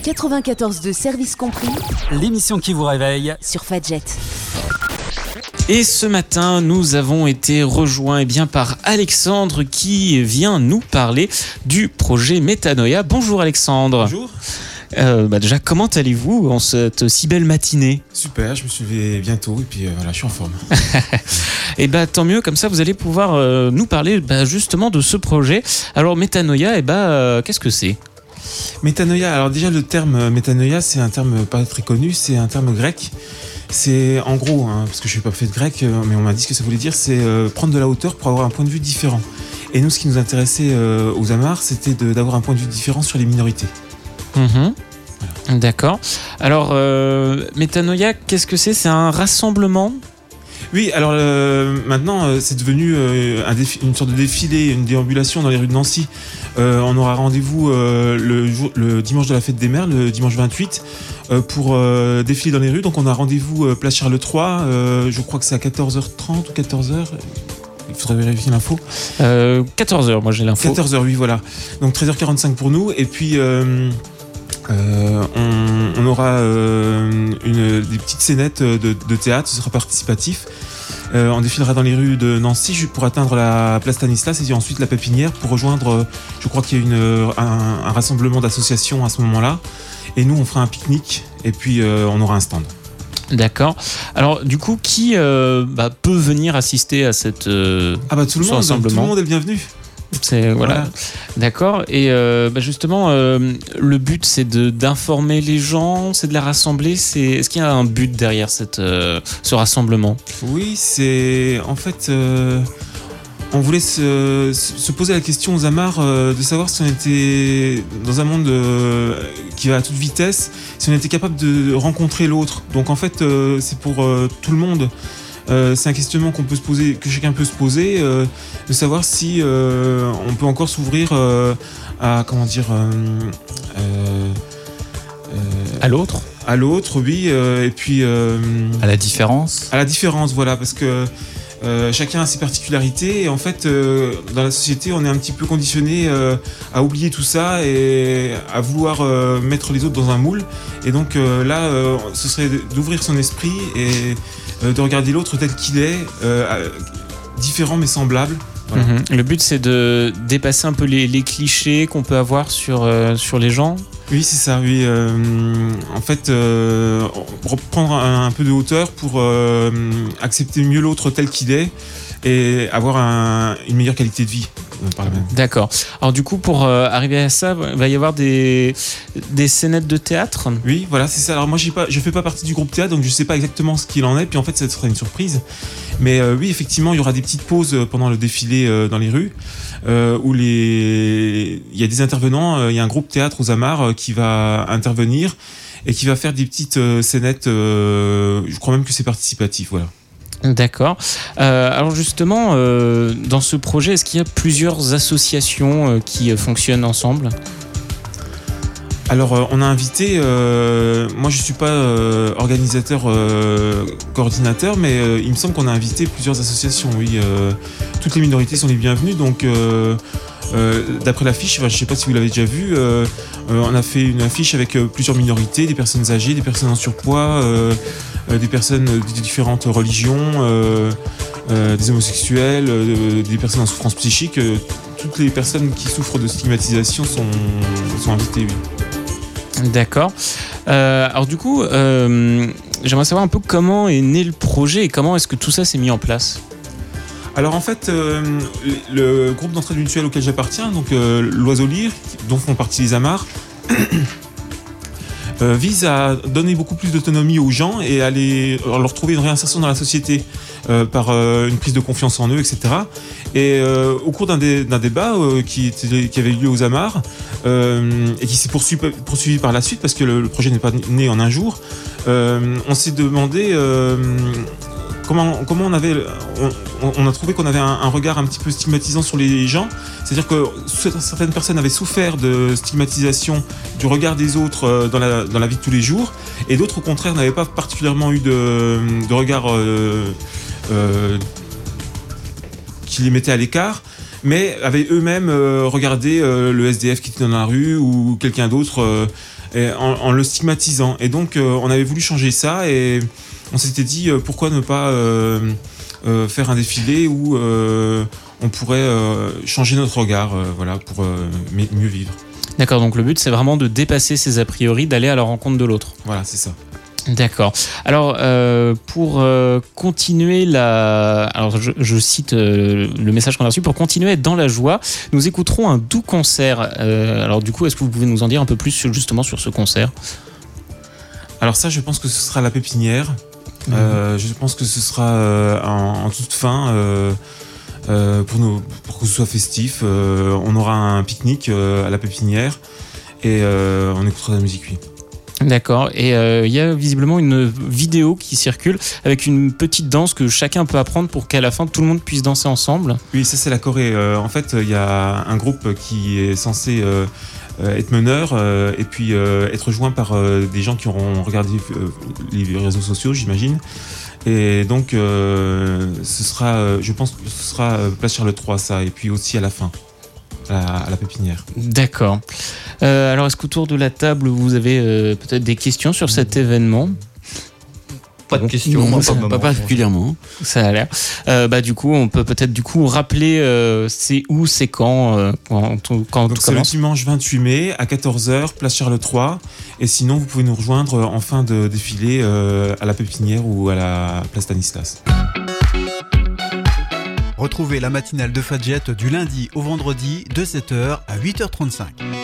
94.2 service compris L'émission qui vous réveille sur Fadjet. Et ce matin, nous avons été rejoints par Alexandre qui vient nous parler du projet Métanoïa. Bonjour Alexandre. Bonjour. Déjà, comment allez-vous en cette si belle matinée ? Super, je me suis levé bientôt et puis voilà, je suis en forme. Et tant mieux, comme ça vous allez pouvoir nous parler justement de ce projet. Alors Métanoïa, qu'est-ce que c'est ? Métanoïa, alors déjà le terme métanoïa, c'est un terme pas très connu, c'est un terme grec. C'est en gros, parce que je n'ai pas fait de grec, mais on m'a dit ce que ça voulait dire, c'est prendre de la hauteur pour avoir un point de vue différent. Et nous, ce qui nous intéressait aux Amarres, c'était d'avoir un point de vue différent sur les minorités. Voilà. D'accord. Alors, Métanoïa, qu'est-ce que c'est ? C'est un rassemblement ? Oui, alors maintenant, c'est devenu une sorte de défilé, une déambulation dans les rues de Nancy. On aura rendez-vous le dimanche de la fête des mères, le dimanche 28, pour défiler dans les rues. Donc on a rendez-vous place Charles III, je crois que c'est à 14h30 ou 14h. Il faudrait vérifier l'info. 14h, moi j'ai l'info. 14h, oui, voilà. Donc 13h45 pour nous. Et puis on aura des petites scénettes de théâtre, ce sera participatif. On défilera dans les rues de Nancy pour atteindre la place Stanislas et ensuite la Pépinière pour rejoindre, je crois qu'il y a un rassemblement d'associations à ce moment-là. Et nous, on fera un pique-nique et puis on aura un stand. D'accord. Alors, du coup, qui peut venir assister à cette tout le monde est le bienvenu. Voilà. D'accord. Et justement, le but, c'est d'informer les gens, c'est de les rassembler. Est-ce qu'il y a un but derrière ce rassemblement ? Oui, c'est en fait, on voulait se poser la question aux Amarres de savoir si on était dans un monde qui va à toute vitesse, si on était capable de rencontrer l'autre. Donc en fait, c'est pour tout le monde. C'est un questionnement qu'on peut se poser, que chacun peut se poser, de savoir si on peut encore s'ouvrir à l'autre. À l'autre, oui, et puis à la différence. À la différence, voilà, parce que chacun a ses particularités et en fait, dans la société, on est un petit peu conditionné à oublier tout ça et à vouloir mettre les autres dans un moule. Et donc là, ce serait d'ouvrir son esprit et de regarder l'autre tel qu'il est, différent mais semblable. Voilà. Le but, c'est de dépasser un peu les clichés qu'on peut avoir sur les gens. Oui, c'est ça, oui. En fait, reprendre un peu de hauteur pour accepter mieux l'autre tel qu'il est et avoir une meilleure qualité de vie par la même. D'accord. Alors du coup, pour arriver à ça, il va y avoir des scénettes de théâtre. Oui, voilà, c'est ça. Alors moi, je fais pas partie du groupe théâtre, donc je sais pas exactement ce qu'il en est. Puis en fait, ça sera une surprise. Mais oui, effectivement, il y aura des petites pauses pendant le défilé dans les rues où il y a des intervenants. Il y a un groupe théâtre aux Amarres qui va intervenir et qui va faire des petites scénettes. Je crois même que c'est participatif, voilà. D'accord. Alors justement, dans ce projet, est-ce qu'il y a plusieurs associations qui fonctionnent ensemble ? Alors, on a invité, moi je ne suis pas organisateur, coordinateur, mais il me semble qu'on a invité plusieurs associations, oui. Toutes les minorités sont les bienvenues, donc d'après l'affiche, je ne sais pas si vous l'avez déjà vu, on a fait une affiche avec plusieurs minorités, des personnes âgées, des personnes en surpoids, des personnes de différentes religions, des homosexuels, des personnes en souffrance psychique. Toutes les personnes qui souffrent de stigmatisation sont invitées, oui. D'accord. Alors du coup, j'aimerais savoir un peu comment est né le projet et comment est-ce que tout ça s'est mis en place. Alors en fait, le groupe d'entraide mutuelle auquel j'appartiens, donc l'Oiseau Lyre, dont font partie les Amarres, vise à donner beaucoup plus d'autonomie aux gens et à leur trouver une réinsertion dans la société par une prise de confiance en eux, etc. Et au cours d'un débat qui avait eu lieu aux Amarres et qui s'est poursuivi par la suite parce que le projet n'est pas né en un jour, on s'est demandé comment on a trouvé qu'on avait un regard un petit peu stigmatisant sur les gens. C'est-à-dire que certaines personnes avaient souffert de stigmatisation du regard des autres dans la vie de tous les jours, et d'autres au contraire n'avaient pas particulièrement eu de regard qui les mettait à l'écart, mais avaient eux-mêmes regardé le SDF qui était dans la rue ou quelqu'un d'autre et en le stigmatisant. Et donc on avait voulu changer ça et on s'était dit pourquoi ne pas faire un défilé où on pourrait changer notre regard, voilà, pour mieux vivre. D'accord, donc le but c'est vraiment de dépasser ces a priori, d'aller à la rencontre de l'autre. Voilà, c'est ça. D'accord. Alors, pour continuer alors je cite le message qu'on a reçu, pour continuer à être dans la joie, nous écouterons un doux concert. Alors du coup, est-ce que vous pouvez nous en dire un peu plus justement sur ce concert ? Alors ça, je pense que ce sera la pépinière. Je pense que ce sera en toute fin, pour que ce soit festif. On aura un pique-nique à la pépinière et on écoutera de la musique, oui. D'accord, et il y a visiblement une vidéo qui circule avec une petite danse que chacun peut apprendre pour qu'à la fin tout le monde puisse danser ensemble. Oui, ça c'est la Corée. En fait, il y a un groupe qui est censé être meneur et puis être rejoint par des gens qui auront regardé les réseaux sociaux, j'imagine. Et donc, ce sera, je pense que ce sera Place Charles III, ça, et puis aussi à la fin. À la pépinière. D'accord. Alors, est-ce qu'autour de la table, vous avez peut-être des questions sur cet événement ? Pas de questions, non, pas particulièrement. Ça a l'air. Du coup, on peut peut-être rappeler c'est où, c'est quand tout Donc c'est le commence. dimanche 28 mai à 14h, Place Charles III. Et sinon, vous pouvez nous rejoindre en fin de défilé à la pépinière ou à la place Stanislas. Retrouvez la matinale de Fadjet du lundi au vendredi de 7h à 8h35.